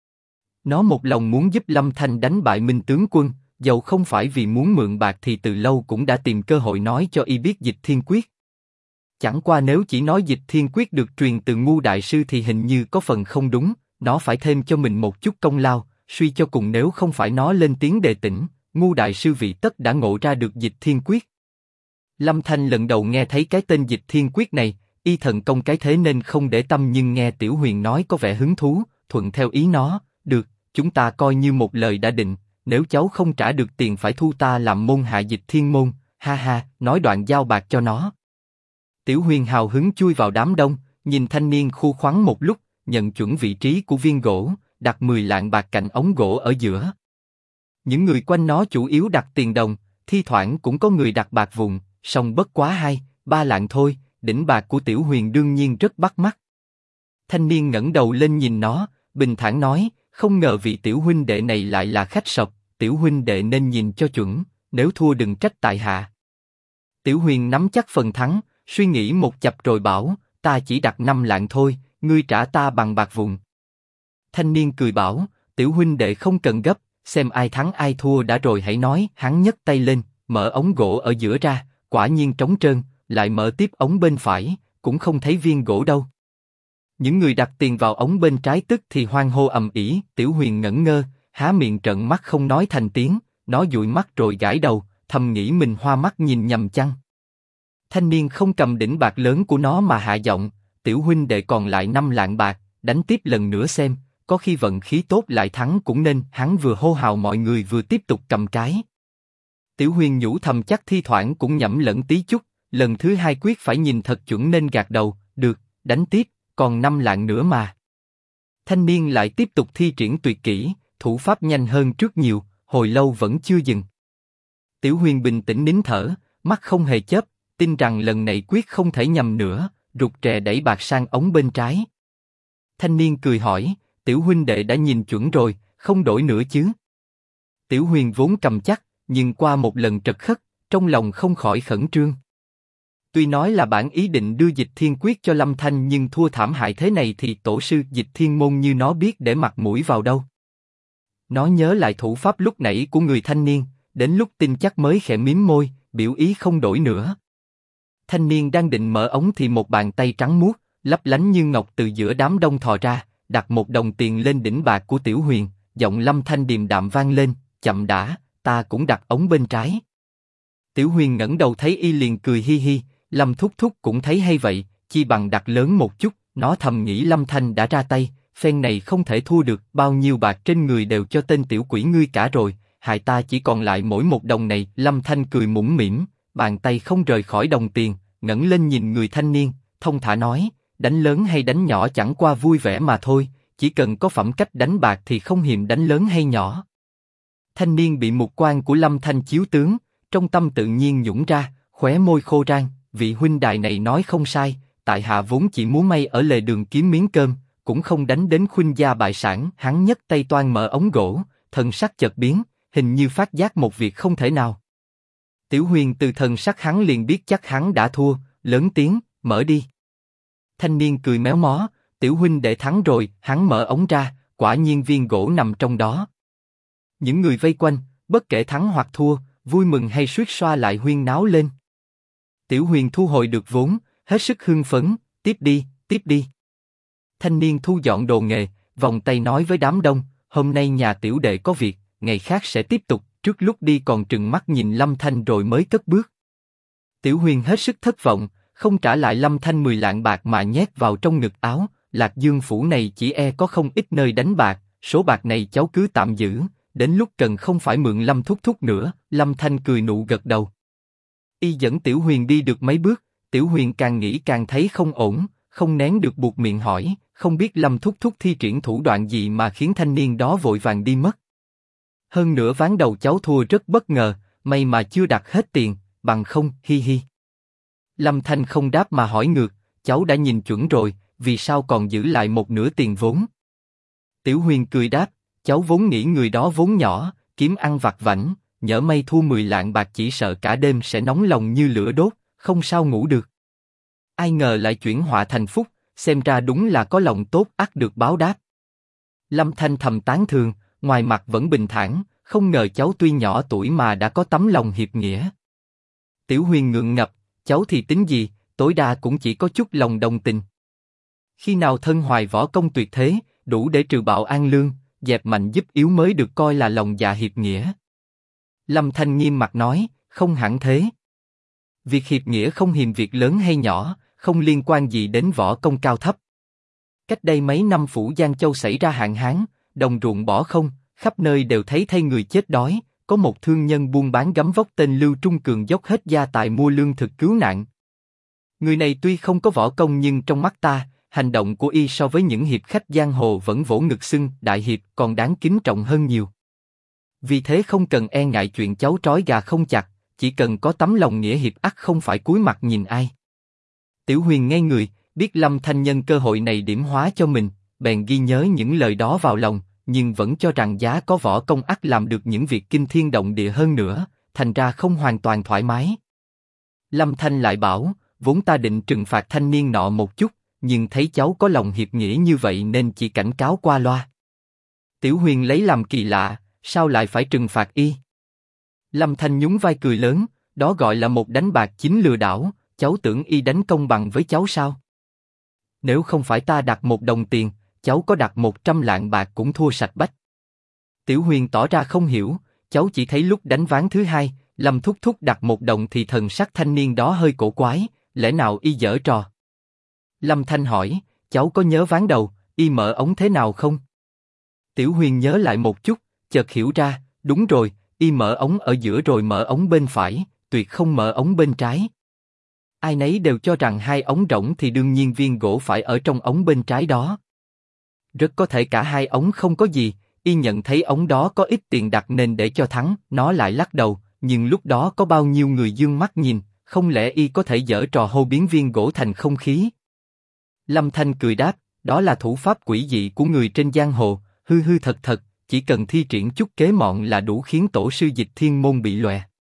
Nó một lòng muốn giúp Lâm Thanh đánh bại Minh tướng quân, dầu không phải vì muốn mượn bạc thì từ lâu cũng đã tìm cơ hội nói cho y biết Dịch Thiên quyết. Chẳng qua nếu chỉ nói Dịch Thiên quyết được truyền từ Ngu Đại Sư thì hình như có phần không đúng, nó phải thêm cho mình một chút công lao, suy cho cùng nếu không phải nó lên tiếng đề tỉnh, Ngu Đại Sư vị tất đã ngộ ra được Dịch Thiên quyết. Lâm Thanh lần đầu nghe thấy cái tên Dịch Thiên quyết này, y thần công cái thế nên không để tâm, nhưng nghe Tiểu Huyền nói có vẻ hứng thú, thuận theo ý nó, được, chúng ta coi như một lời đã định, nếu cháu không trả được tiền phải thu ta làm môn hạ Dịch Thiên môn, ha ha, nói đoạn giao bạc cho nó. Tiểu Huyền hào hứng chui vào đám đông, nhìn thanh niên khu khoắn một lúc, nhận chuẩn vị trí của viên gỗ, đặt 10 lạng bạc cạnh ống gỗ ở giữa. Những người quanh nó chủ yếu đặt tiền đồng, thi thoảng cũng có người đặt bạc vụn, song bất quá 2-3 lạng thôi. Đỉnh bạc của Tiểu Huyền đương nhiên rất bắt mắt. Thanh niên ngẩng đầu lên nhìn nó, bình thản nói, không ngờ vị tiểu huynh đệ này lại là khách sọc, Tiểu huynh đệ nên nhìn cho chuẩn, nếu thua đừng trách tại hạ. Tiểu Huyền nắm chắc phần thắng, suy nghĩ một chập rồi bảo, ta chỉ đặt 5 lạng thôi, ngươi trả ta bằng bạc vụn. Thanh niên cười bảo, Tiểu huynh đệ không cần gấp, xem ai thắng ai thua đã rồi hãy nói. Hắn nhấc tay lên, mở ống gỗ ở giữa ra, quả nhiên trống trơn. Lại mở tiếp ống bên phải, cũng không thấy viên gỗ đâu. Những người đặt tiền vào ống bên trái tức thì hoan hô ầm ĩ. Tiểu Huyền ngẩn ngơ, há miệng trợn mắt không nói thành tiếng. Nó dụi mắt rồi gãi đầu, thầm nghĩ mình hoa mắt nhìn nhầm chăng. Thanh niên không cầm đỉnh bạc lớn của nó mà hạ giọng, Tiểu huynh đệ còn lại 5 lạng bạc, đánh tiếp lần nữa xem, có khi vận khí tốt lại thắng cũng nên. Hắn vừa hô hào mọi người vừa tiếp tục cầm cái. Tiểu Huyền nhủ thầm chắc thi thoảng cũng nhẩm lẫn tí chút. Lần thứ 2 quyết phải nhìn thật chuẩn nên gạt đầu, được, đánh tiếp, còn 5 lạng nữa mà. Thanh niên lại tiếp tục thi triển tuyệt kỹ, thủ pháp nhanh hơn trước nhiều, hồi lâu vẫn chưa dừng. Tiểu Huyền bình tĩnh nín thở, mắt không hề chớp, tin rằng lần này quyết không thể nhầm nữa, rụt rè đẩy bạc sang ống bên trái. Thanh niên cười hỏi, tiểu huynh đệ đã nhìn chuẩn rồi, không đổi nữa chứ? Tiểu Huyền vốn cầm chắc, nhưng qua một lần trật khất, trong lòng không khỏi khẩn trương. Tuy nói là bản ý định đưa Dịch Thiên Quyết cho Lâm Thanh, nhưng thua thảm hại thế này thì tổ sư Dịch Thiên Môn như nó biết để mặt mũi vào đâu. Nó nhớ lại thủ pháp lúc nãy của người thanh niên, đến lúc tin chắc mới khẽ mím môi, biểu ý không đổi nữa. Thanh niên đang định mở ống thì một bàn tay trắng muốt, lấp lánh như ngọc từ giữa đám đông thò ra, đặt một đồng tiền lên đỉnh bạc của Tiểu Huyền, giọng Lâm Thanh điềm đạm vang lên, chậm đã, ta cũng đặt ống bên trái. Tiểu Huyền ngẩng đầu thấy y liền cười hi hi, Lâm thúc thúc cũng thấy hay vậy, chi bằng đặt lớn một chút, nó thầm nghĩ Lâm Thanh đã ra tay, phen này không thể thua được, bao nhiêu bạc trên người đều cho tên tiểu quỷ ngươi cả rồi, hại ta chỉ còn lại mỗi một đồng này. Lâm Thanh cười mũm mĩm, bàn tay không rời khỏi đồng tiền, ngẩng lên nhìn người thanh niên, thông thả nói, đánh lớn hay đánh nhỏ chẳng qua vui vẻ mà thôi, chỉ cần có phẩm cách đánh bạc thì không hiềm đánh lớn hay nhỏ. Thanh niên bị mục quang của Lâm Thanh chiếu tướng, trong tâm tự nhiên nhũn ra, khóe môi khô rang, vị huynh đài này nói không sai, tại hạ vốn chỉ múa may ở lề đường kiếm miếng cơm, cũng không đánh đến khuynh gia bại sản. Hắn nhấc tay toan mở ống gỗ, thần sắc chợt biến, hình như phát giác một việc không thể nào. Tiểu Huyền từ thần sắc hắn liền biết chắc hắn đã thua, lớn tiếng, mở đi. Thanh niên cười méo mó, tiểu huynh đệ thắng rồi. Hắn mở ống ra, quả nhiên viên gỗ nằm trong đó. Những người vây quanh, bất kể thắng hoặc thua, vui mừng hay suýt xoa lại huyên náo lên. Tiểu Huyền thu hồi được vốn, hết sức hưng phấn, tiếp đi, tiếp đi. Thanh niên thu dọn đồ nghề, vòng tay nói với đám đông, hôm nay nhà tiểu đệ có việc, ngày khác sẽ tiếp tục. Trước lúc đi còn trừng mắt nhìn Lâm Thanh rồi mới cất bước. Tiểu Huyền hết sức thất vọng, không trả lại Lâm Thanh 10 lạng bạc mà nhét vào trong ngực áo. Lạc Dương phủ này chỉ e có không ít nơi đánh bạc, số bạc này cháu cứ tạm giữ, đến lúc cần không phải mượn Lâm thúc thúc nữa. Lâm Thanh cười nụ gật đầu. Y dẫn Tiểu Huyền đi được mấy bước, Tiểu Huyền càng nghĩ càng thấy không ổn, không nén được buộc miệng hỏi, không biết Lâm thúc thúc thi triển thủ đoạn gì mà khiến thanh niên đó vội vàng đi mất. Hơn nữa ván đầu cháu thua rất bất ngờ, may mà chưa đặt hết tiền, bằng không, hi hi. Lâm Thanh không đáp mà hỏi ngược, cháu đã nhìn chuẩn rồi, vì sao còn giữ lại một nửa tiền vốn? Tiểu Huyền cười đáp, cháu vốn nghĩ người đó vốn nhỏ, kiếm ăn vặt vãnh, nhỡ may thua 10 lạng bạc chỉ sợ cả đêm sẽ nóng lòng như lửa đốt, không sao ngủ được. Ai ngờ lại chuyển họa thành phúc, xem ra đúng là có lòng tốt ắt được báo đáp. Lâm Thanh thầm tán thường, ngoài mặt vẫn bình thản, không ngờ cháu tuy nhỏ tuổi mà đã có tấm lòng hiệp nghĩa. Tiểu Huyền ngượng ngập, cháu thì tính gì, tối đa cũng chỉ có chút lòng đồng tình. Khi nào thân hoài võ công tuyệt thế, đủ để trừ bạo an lương, dẹp mạnh giúp yếu mới được coi là lòng dạ hiệp nghĩa. Lâm Thanh nghiêm mặt nói, không hẳn thế. Việc hiệp nghĩa không hiềm việc lớn hay nhỏ, không liên quan gì đến võ công cao thấp. Cách đây mấy năm phủ Giang Châu xảy ra hạn hán, đồng ruộng bỏ không, khắp nơi đều thấy thay người chết đói. Có một thương nhân buôn bán gấm vóc tên Lưu Trung Cường dốc hết gia tài mua lương thực cứu nạn. Người này tuy không có võ công nhưng trong mắt ta, hành động của y so với những hiệp khách giang hồ vẫn vỗ ngực xưng đại hiệp còn đáng kính trọng hơn nhiều. Vì thế không cần e ngại chuyện cháu trói gà không chặt, chỉ cần có tấm lòng nghĩa hiệp ắt không phải cúi mặt nhìn ai. Tiểu Huyền ngây người, biết Lâm Thanh nhân cơ hội này điểm hóa cho mình, bèn ghi nhớ những lời đó vào lòng, nhưng vẫn cho rằng giá có võ công ắt làm được những việc kinh thiên động địa hơn nữa, thành ra không hoàn toàn thoải mái. Lâm Thanh lại bảo, vốn ta định trừng phạt thanh niên nọ một chút, nhưng thấy cháu có lòng hiệp nghĩa như vậy nên chỉ cảnh cáo qua loa. Tiểu Huyền lấy làm kỳ lạ, sao lại phải trừng phạt y? Lâm Thanh nhún vai cười lớn, đó gọi là một đánh bạc chính lừa đảo, cháu tưởng y đánh công bằng với cháu sao? Nếu không phải ta đặt 1 đồng tiền, cháu có đặt 100 lạng bạc cũng thua sạch bách. Tiểu Huyền tỏ ra không hiểu, cháu chỉ thấy lúc đánh ván thứ hai, Lâm thúc thúc đặt 1 đồng thì thần sắc thanh niên đó hơi cổ quái, lẽ nào y giở trò? Lâm Thanh hỏi, cháu có nhớ ván đầu, y mở ống thế nào không? Tiểu Huyền nhớ lại một chút, chợt hiểu ra, đúng rồi, y mở ống ở giữa rồi mở ống bên phải, tuyệt không mở ống bên trái. Ai nấy đều cho rằng 2 ống rỗng thì đương nhiên viên gỗ phải ở trong ống bên trái đó. Rất có thể cả 2 ống không có gì, y nhận thấy ống đó có ít tiền đặt nên để cho thắng, nó lại lắc đầu, nhưng lúc đó có bao nhiêu người dương mắt nhìn, không lẽ y có thể giở trò hô biến viên gỗ thành không khí? Lâm Thanh cười đáp, đó là thủ pháp quỷ dị của người trên giang hồ, hư hư thật thật, chỉ cần thi triển chút kế mọn là đủ khiến tổ sư Dịch Thiên Môn bị lòe.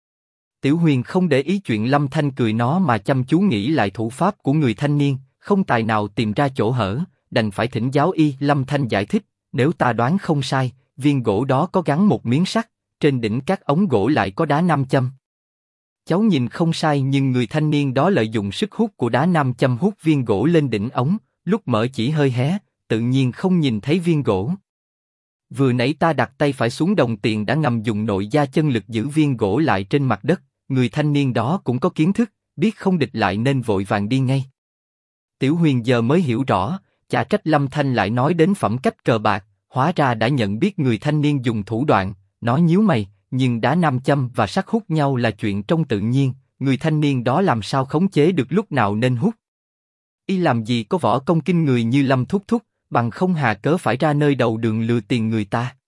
Tiểu Huyền không để ý chuyện Lâm Thanh cười nó mà chăm chú nghĩ lại thủ pháp của người thanh niên, không tài nào tìm ra chỗ hở, đành phải thỉnh giáo y. Lâm Thanh giải thích, nếu ta đoán không sai, viên gỗ đó có gắn một miếng sắt, trên đỉnh các ống gỗ lại có đá nam châm. Cháu nhìn không sai, nhưng người thanh niên đó lợi dụng sức hút của đá nam châm hút viên gỗ lên đỉnh ống, lúc mở chỉ hơi hé, tự nhiên không nhìn thấy viên gỗ. Vừa nãy ta đặt tay phải xuống đồng tiền đã ngầm dùng nội gia chân lực giữ viên gỗ lại trên mặt đất, người thanh niên đó cũng có kiến thức, biết không địch lại nên vội vàng đi ngay. Tiểu Huyền giờ mới hiểu rõ, chả trách Lâm Thanh lại nói đến phẩm cách cờ bạc, hóa ra đã nhận biết người thanh niên dùng thủ đoạn, nó nhíu mày, nhưng đá nam châm và sắt hút nhau là chuyện trong tự nhiên, người thanh niên đó làm sao khống chế được lúc nào nên hút. Y làm gì có võ công kinh người như Lâm Thúc Thúc, bằng không hà cớ phải ra nơi đầu đường lừa tiền người ta.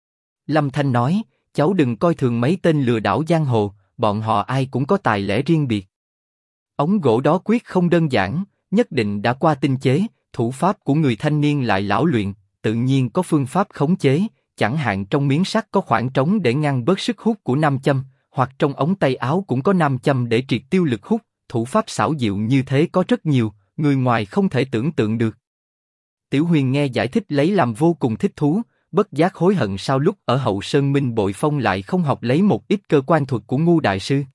Lâm Thanh nói, cháu đừng coi thường mấy tên lừa đảo giang hồ, bọn họ ai cũng có tài lẻ riêng biệt. Ống gỗ đó quyết không đơn giản, nhất định đã qua tinh chế, thủ pháp của người thanh niên lại lão luyện, tự nhiên có phương pháp khống chế, chẳng hạn trong miếng sắt có khoảng trống để ngăn bớt sức hút của nam châm, hoặc trong ống tay áo cũng có nam châm để triệt tiêu lực hút, thủ pháp xảo diệu như thế có rất nhiều, người ngoài không thể tưởng tượng được. Tiểu Huyền nghe giải thích lấy làm vô cùng thích thú, bất giác hối hận sao lúc ở Hậu Sơn Minh Bội Phong lại không học lấy một ít cơ quan thuật của Ngô Đại Sư.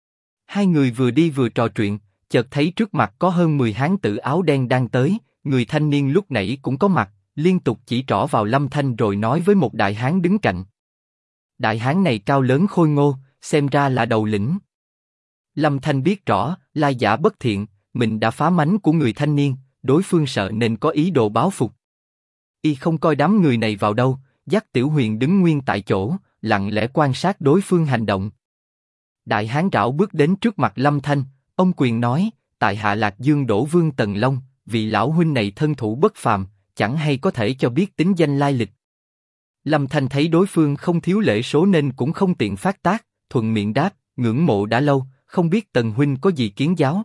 Hai người vừa đi vừa trò chuyện, chợt thấy trước mặt có hơn 10 hán tử áo đen đang tới, người thanh niên lúc nãy cũng có mặt, liên tục chỉ trỏ vào Lâm Thanh rồi nói với một đại hán đứng cạnh. Đại hán này cao lớn khôi ngô, xem ra là đầu lĩnh. Lâm Thanh biết rõ, lai giả bất thiện, mình đã phá mánh của người thanh niên, đối phương sợ nên có ý đồ báo phục. Y không coi đám người này vào đâu, dắt Tiểu Huyền đứng nguyên tại chỗ, lặng lẽ quan sát đối phương hành động. Đại hán rảo bước đến trước mặt Lâm Thanh, ông quyền nói, tại hạ Lạc Dương Đỗ Vương Tần Long, vị lão huynh này thân thủ bất phàm, chẳng hay có thể cho biết tính danh lai lịch. Lâm Thanh thấy đối phương không thiếu lễ số nên cũng không tiện phát tác, thuận miệng đáp, ngưỡng mộ đã lâu, không biết Tần huynh có gì kiến giáo.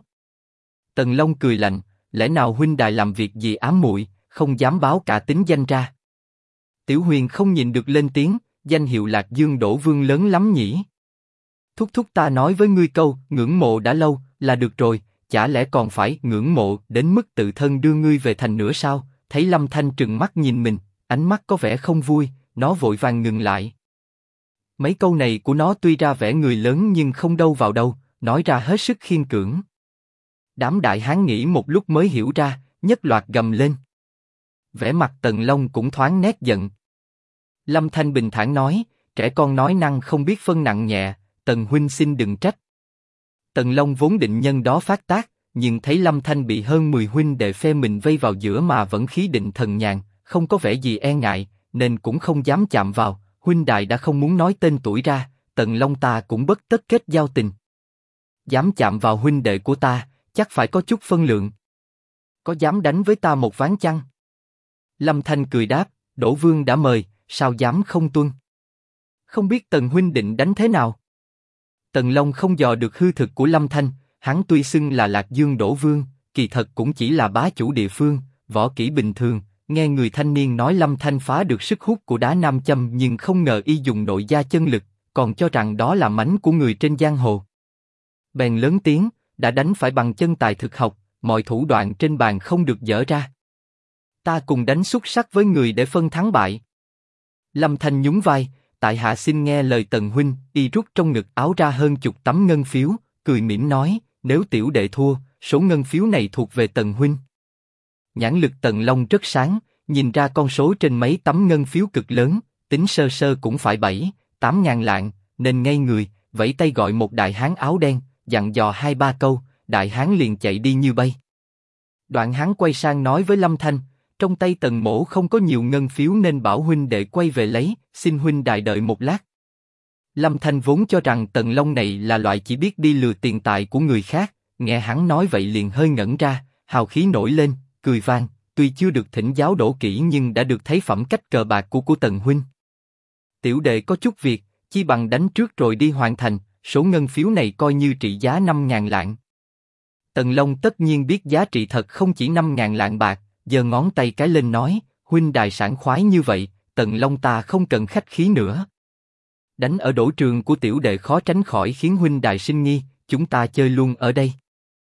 Tần Long cười lạnh, lẽ nào huynh đài làm việc gì ám muội, không dám báo cả tính danh ra. Tiểu Huyền không nhìn được lên tiếng, danh hiệu Lạc Dương Đỗ Vương lớn lắm nhỉ. Thúc thúc ta nói với ngươi câu, ngưỡng mộ đã lâu, là được rồi, chả lẽ còn phải ngưỡng mộ đến mức tự thân đưa ngươi về thành nữa sao? Thấy Lâm Thanh trừng mắt nhìn mình, ánh mắt có vẻ không vui, nó vội vàng ngừng lại. Mấy câu này của nó tuy ra vẻ người lớn nhưng không đâu vào đâu, nói ra hết sức khiên cưỡng. Đám đại hán nghĩ một lúc mới hiểu ra, nhất loạt gầm lên. Vẻ mặt Tần Long cũng thoáng nét giận. Lâm Thanh bình thản nói, trẻ con nói năng không biết phân nặng nhẹ, Tần huynh xin đừng trách. Tần Long vốn định nhân đó phát tác, nhưng thấy Lâm Thanh bị hơn 10 huynh đệ phe mình vây vào giữa mà vẫn khí định thần nhàn, không có vẻ gì e ngại, nên cũng không dám chạm vào. Huynh đài đã không muốn nói tên tuổi ra, Tần Long ta cũng bất tất kết giao tình. Dám chạm vào huynh đệ của ta, chắc phải có chút phân lượng. Có dám đánh với ta một ván chăng? Lâm Thanh cười đáp, Đỗ Vương đã mời, sao dám không tuân? Không biết Tần huynh định đánh thế nào? Tần Long không dò được hư thực của Lâm Thanh, hắn tuy xưng là Lạc Dương Đỗ Vương, kỳ thật cũng chỉ là bá chủ địa phương, võ kỹ bình thường. Nghe người thanh niên nói Lâm Thanh phá được sức hút của đá nam châm nhưng không ngờ y dùng nội gia chân lực, còn cho rằng đó là mánh của người trên giang hồ. Bèn lớn tiếng, đã đánh phải bằng chân tài thực học, mọi thủ đoạn trên bàn không được dở ra. Ta cùng đánh xúc sắc với người để phân thắng bại. Lâm Thanh nhún vai, tại hạ xin nghe lời Tần huynh. Y rút trong ngực áo ra hơn chục tấm ngân phiếu, cười mỉm nói, nếu tiểu đệ thua, số ngân phiếu này thuộc về Tần huynh. Nhãn lực Tần Long rất sáng, nhìn ra con số trên mấy tấm ngân phiếu cực lớn, tính sơ sơ cũng phải 7-8 ngàn lạng, nên ngây người, vẫy tay gọi một đại hán áo đen, dặn dò 2-3 câu, đại hán liền chạy đi như bay. Đoạn hắn quay sang nói với Lâm Thanh, trong tay Tần mỗ không có nhiều ngân phiếu nên bảo huynh đệ quay về lấy, xin huynh đài đợi một lát. Lâm Thanh vốn cho rằng Tần Long này là loại chỉ biết đi lừa tiền tài của người khác, nghe hắn nói vậy liền hơi ngẩn ra, hào khí nổi lên, cười vang, tuy chưa được thỉnh giáo đổ kỹ nhưng đã được thấy phẩm cách cờ bạc của Tần huynh. Tiểu đệ có chút việc, chi bằng đánh trước rồi đi hoàn thành, số ngân phiếu này coi như trị giá 5.000 lạng. Tần Long tất nhiên biết giá trị thật không chỉ 5.000 lạng bạc, giơ ngón tay cái lên nói, huynh đài sảng khoái như vậy, Tần Long ta không cần khách khí nữa. Đánh ở đổ trường của tiểu đệ khó tránh khỏi khiến huynh đài sinh nghi, chúng ta chơi luôn ở đây.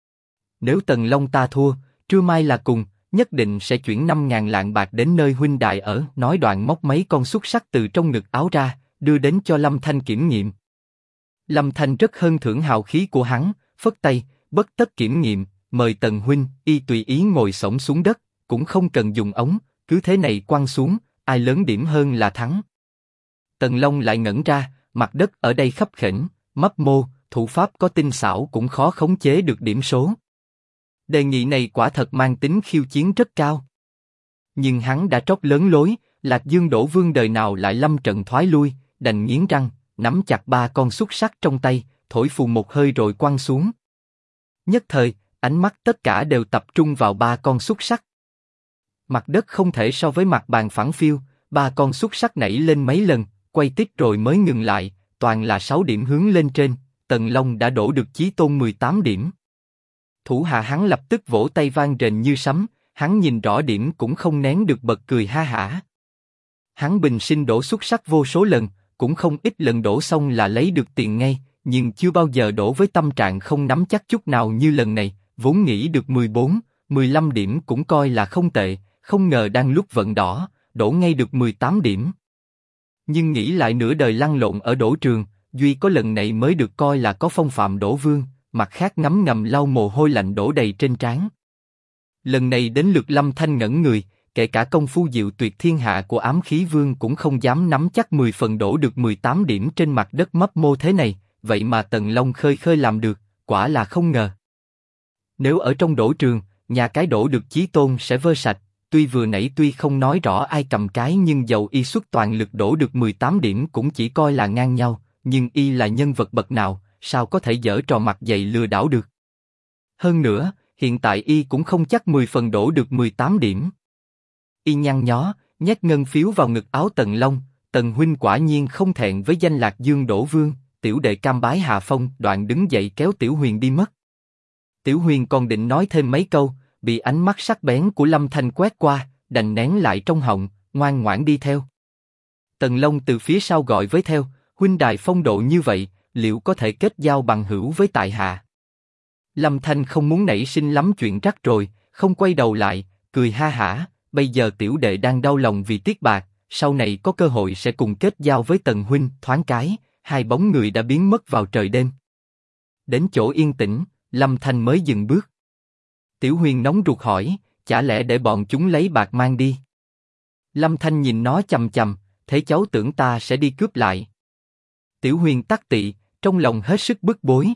Nếu Tần Long ta thua, trưa mai là cùng, nhất định sẽ chuyển 5.000 lạng bạc đến nơi huynh đài ở. Nói đoạn móc mấy con xúc xắc từ trong ngực áo ra, đưa đến cho Lâm Thanh kiểm nghiệm. Lâm Thanh rất hân thưởng hào khí của hắn, phất tay, bất tất kiểm nghiệm, mời Tần huynh, y tùy ý ngồi xổm xuống đất, cũng không cần dùng ống, cứ thế này quăng xuống, ai lớn điểm hơn là thắng. Tần Long lại ngẩn ra, mặt đất ở đây khấp khểnh, mấp mô, thủ pháp có tinh xảo cũng khó khống chế được điểm số. Đề nghị này quả thật mang tính khiêu chiến rất cao. Nhưng hắn đã trót lớn lối, Lạc Dương Đỗ Vương đời nào lại lâm trận thoái lui, đành nghiến răng, nắm chặt 3 con xúc xắc trong tay, thổi phù một hơi rồi quăng xuống. Nhất thời, ánh mắt tất cả đều tập trung vào 3 con xúc xắc. Mặt đất không thể so với mặt bàn phẳng phiu, 3 con xúc xắc nảy lên mấy lần, quay tít rồi mới ngừng lại, toàn là 6 điểm hướng lên trên. Tần Long đã đổ được Chí Tôn 18 điểm. Thủ hạ hắn lập tức vỗ tay vang rền như sấm, hắn nhìn rõ điểm cũng không nén được bật cười ha hả. Hắn bình sinh đổ xúc xắc vô số lần, cũng không ít lần đổ xong là lấy được tiền ngay, nhưng chưa bao giờ đổ với tâm trạng không nắm chắc chút nào như lần này. Vốn nghĩ được 14, 15 điểm cũng coi là không tệ, không ngờ đang lúc vận đỏ, đổ ngay được 18 điểm. Nhưng nghĩ lại nửa đời lăn lộn ở đổ trường, duy có lần này mới được coi là có phong phạm đổ vương, mặt khác ngấm ngầm lau mồ hôi lạnh đổ đầy trên trán. Lần này đến lượt Lâm Thanh ngẩn người, kể cả công phu diệu tuyệt thiên hạ của ám khí vương cũng không dám nắm chắc 10 phần đổ được 18 điểm trên mặt đất mấp mô thế này, vậy mà Tần Long khơi khơi làm được, quả là không ngờ. Nếu ở trong đổ trường, nhà cái đổ được Chí Tôn sẽ vơ sạch, vừa nãy tuy không nói rõ ai cầm cái nhưng dầu y xuất toàn lực đổ được 18 điểm cũng chỉ coi là ngang nhau, nhưng y là nhân vật bậc nào, sao có thể giở trò mặt dày lừa đảo được. Hơn nữa, hiện tại y cũng không chắc 10 phần đổ được 18 điểm. Y nhăn nhó, nhét ngân phiếu vào ngực áo Tần Long, Tần huynh quả nhiên không thẹn với danh Lạc Dương Đỗ Vương, tiểu đệ cam bái hạ phong. Đoạn đứng dậy kéo Tiểu Huyền đi mất. Tiểu Huyền còn định nói thêm mấy câu, bị ánh mắt sắc bén của Lâm Thanh quét qua, đành nén lại trong họng, ngoan ngoãn đi theo. Tần Long từ phía sau gọi với theo, huynh đài phong độ như vậy, liệu có thể kết giao bằng hữu với tại hạ? Lâm Thanh không muốn nảy sinh lắm chuyện rắc rối, không quay đầu lại, cười ha hả. Bây giờ tiểu đệ đang đau lòng vì tiếc bạc, sau này có cơ hội sẽ cùng kết giao với Tần huynh. Thoáng cái, hai bóng người đã biến mất vào trời đêm. Đến chỗ yên tĩnh, Lâm Thanh mới dừng bước. Tiểu Huyền nóng ruột hỏi, chả lẽ để bọn chúng lấy bạc mang đi? Lâm Thanh nhìn nó chằm chằm, thế cháu tưởng ta sẽ đi cướp lại? Tiểu Huyền tắc tị, trong lòng hết sức bức bối.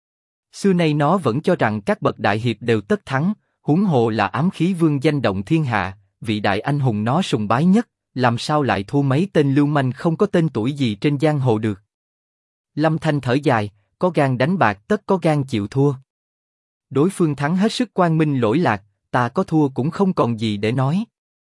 Xưa nay nó vẫn cho rằng các bậc đại hiệp đều tất thắng, huống hồ là ám khí vương danh động thiên hạ, vị đại anh hùng nó sùng bái nhất, làm sao lại thua mấy tên lưu manh không có tên tuổi gì trên giang hồ được? Lâm Thanh thở dài, có gan đánh bạc tất có gan chịu thua. Đối phương thắng hết sức quang minh lỗi lạc, ta có thua cũng không còn gì để nói.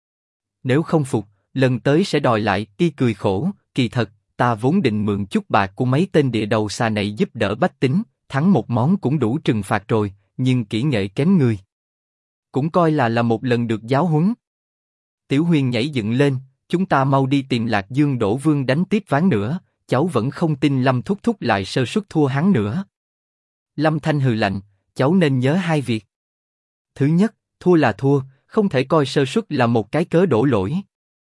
Nếu không phục, lần tới sẽ đòi lại. Y cười khổ, kỳ thật, ta vốn định mượn chút bạc của mấy tên địa đầu xà này giúp đỡ bách tính, thắng một món cũng đủ trừng phạt rồi, nhưng kỹ nghệ kém người. Cũng coi là một lần được giáo huấn. Tiểu Huyền nhảy dựng lên, chúng ta mau đi tìm Lạc Dương Đỗ Vương đánh tiếp ván nữa, cháu vẫn không tin Lâm thúc thúc lại sơ suất thua hắn nữa. Lâm Thanh hừ lạnh, cháu nên nhớ hai việc. Thứ nhất, thua là thua, không thể coi sơ suất là một cái cớ đổ lỗi.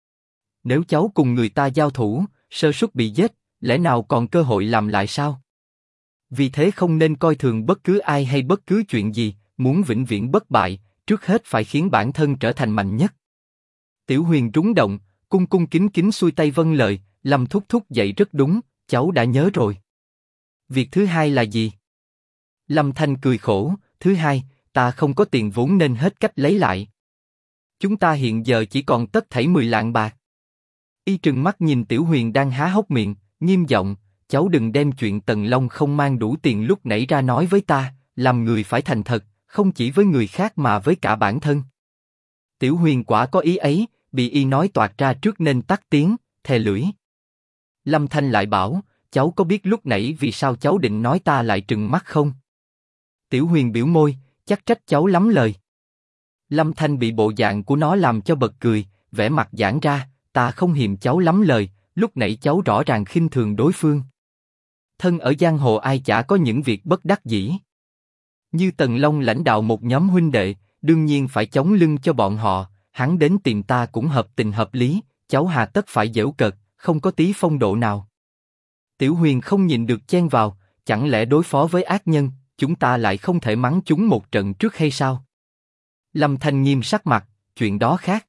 Nếu cháu cùng người ta giao thủ, sơ suất bị giết, lẽ nào còn cơ hội làm lại sao? Vì thế không nên coi thường bất cứ ai hay bất cứ chuyện gì, muốn vĩnh viễn bất bại, trước hết phải khiến bản thân trở thành mạnh nhất. Tiểu Huyền rúng động, cung cung kính kính xuôi tay vâng lời, Lâm thúc thúc dạy rất đúng, cháu đã nhớ rồi. Việc thứ hai là gì? Lâm Thanh cười khổ, thứ hai, ta không có tiền vốn nên hết cách lấy lại. Chúng ta hiện giờ chỉ còn tất thảy 10 lạng bạc. Y trừng mắt nhìn Tiểu Huyền đang há hốc miệng, nghiêm giọng, cháu đừng đem chuyện Tần Long không mang đủ tiền lúc nãy ra nói với ta, làm người phải thành thật, không chỉ với người khác mà với cả bản thân. Tiểu Huyền quả có ý ấy, bị Y nói toạc ra trước nên tắt tiếng, thè lưỡi. Lâm Thanh lại bảo, cháu có biết lúc nãy vì sao cháu định nói ta lại trừng mắt không? Tiểu Huyền biểu môi, chắc trách cháu lắm lời. Lâm Thanh bị bộ dạng của nó làm cho bật cười, vẻ mặt giãn ra, ta không hiềm cháu lắm lời, lúc nãy cháu rõ ràng khinh thường đối phương. Thân ở giang hồ ai chả có những việc bất đắc dĩ. Như Tần Long lãnh đạo một nhóm huynh đệ, đương nhiên phải chống lưng cho bọn họ, hắn đến tìm ta cũng hợp tình hợp lý, cháu hà tất phải giễu cợt, không có tí phong độ nào. Tiểu Huyền không nhịn được chen vào, chẳng lẽ đối phó với ác nhân, chúng ta lại không thể mắng chúng một trận trước hay sao? Lâm Thanh nghiêm sắc mặt, chuyện đó khác.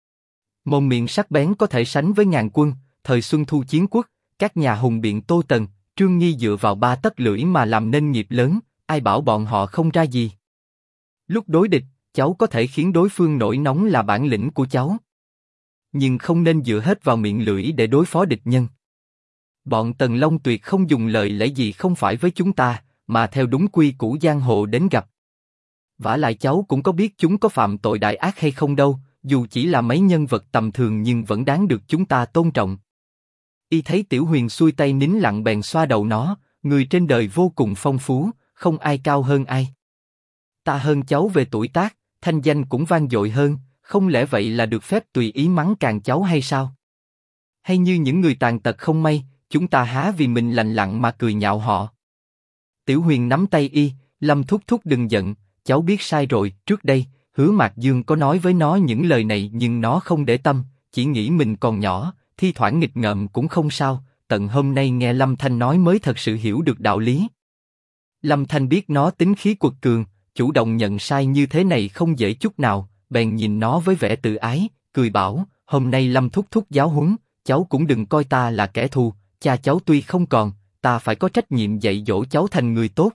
Mồm miệng sắc bén có thể sánh với ngàn quân, thời Xuân Thu chiến quốc, các nhà hùng biện Tô Tần, Trương Nghi dựa vào ba tấc lưỡi mà làm nên nghiệp lớn, ai bảo bọn họ không ra gì. Lúc đối địch, cháu có thể khiến đối phương nổi nóng là bản lĩnh của cháu. Nhưng không nên dựa hết vào miệng lưỡi để đối phó địch nhân. Bọn Tần Long tuyệt không dùng lời lẽ gì không phải với chúng ta, mà theo đúng quy củ giang hồ đến gặp. Vả lại cháu cũng có biết chúng có phạm tội đại ác hay không đâu, dù chỉ là mấy nhân vật tầm thường nhưng vẫn đáng được chúng ta tôn trọng. Y thấy Tiểu Huyền xuôi tay nín lặng bèn xoa đầu nó, người trên đời vô cùng phong phú, không ai cao hơn ai. Ta hơn cháu về tuổi tác, thanh danh cũng vang dội hơn, không lẽ vậy là được phép tùy ý mắng càn cháu hay sao? Hay như những người tàn tật không may, chúng ta há vì mình lành lặn mà cười nhạo họ? Tiểu Huyền nắm tay Y, Lâm thúc thúc đừng giận, cháu biết sai rồi. Trước đây, Hứa Mạc Dương có nói với nó những lời này nhưng nó không để tâm, chỉ nghĩ mình còn nhỏ, thi thoảng nghịch ngợm cũng không sao. Tận hôm nay nghe Lâm Thanh nói mới thật sự hiểu được đạo lý. Lâm Thanh biết nó tính khí quật cường, chủ động nhận sai như thế này không dễ chút nào, bèn nhìn nó với vẻ tự ái, cười bảo: hôm nay Lâm thúc thúc giáo huấn, cháu cũng đừng coi ta là kẻ thù. Cha cháu tuy không còn, ta phải có trách nhiệm dạy dỗ cháu thành người tốt.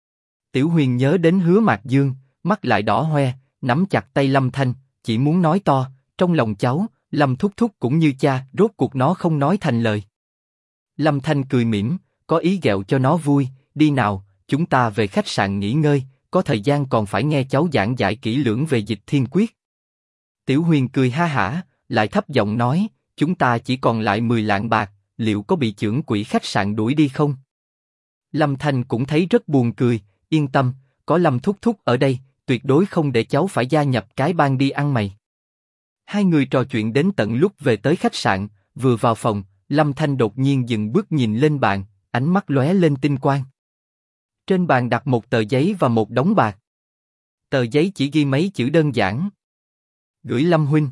Tiểu Huyền nhớ đến Hứa Mạc Dương, mắt lại đỏ hoe, nắm chặt tay Lâm Thanh, chỉ muốn nói to, trong lòng cháu, Lâm thúc thúc cũng như cha. Rốt cuộc nó không nói thành lời. Lâm Thanh cười mỉm, có ý ghẹo cho nó vui. Đi nào, chúng ta về khách sạn nghỉ ngơi, có thời gian còn phải nghe cháu giảng giải kỹ lưỡng về Dịch Thiên Quyết. Tiểu Huyền cười ha hả, lại thấp giọng nói, chúng ta chỉ còn lại 10 lạng bạc, liệu có bị chưởng quỹ khách sạn đuổi đi không? Lâm Thanh cũng thấy rất buồn cười, yên tâm, có Lâm thúc thúc ở đây, tuyệt đối không để cháu phải gia nhập cái bang đi ăn mày. Hai người trò chuyện đến tận lúc về tới khách sạn, vừa vào phòng, Lâm Thanh đột nhiên dừng bước nhìn lên bàn, ánh mắt lóe lên tinh quang. Trên bàn đặt một tờ giấy và một đống bạc. Tờ giấy chỉ ghi mấy chữ đơn giản. Gửi Lâm huynh.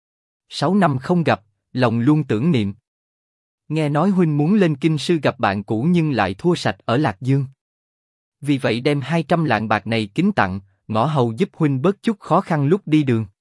6 năm không gặp, lòng luôn tưởng niệm. Nghe nói huynh muốn lên kinh sư gặp bạn cũ nhưng lại thua sạch ở Lạc Dương. Vì vậy đem 200 lạng bạc này kính tặng, ngõ hầu giúp huynh bớt chút khó khăn lúc đi đường.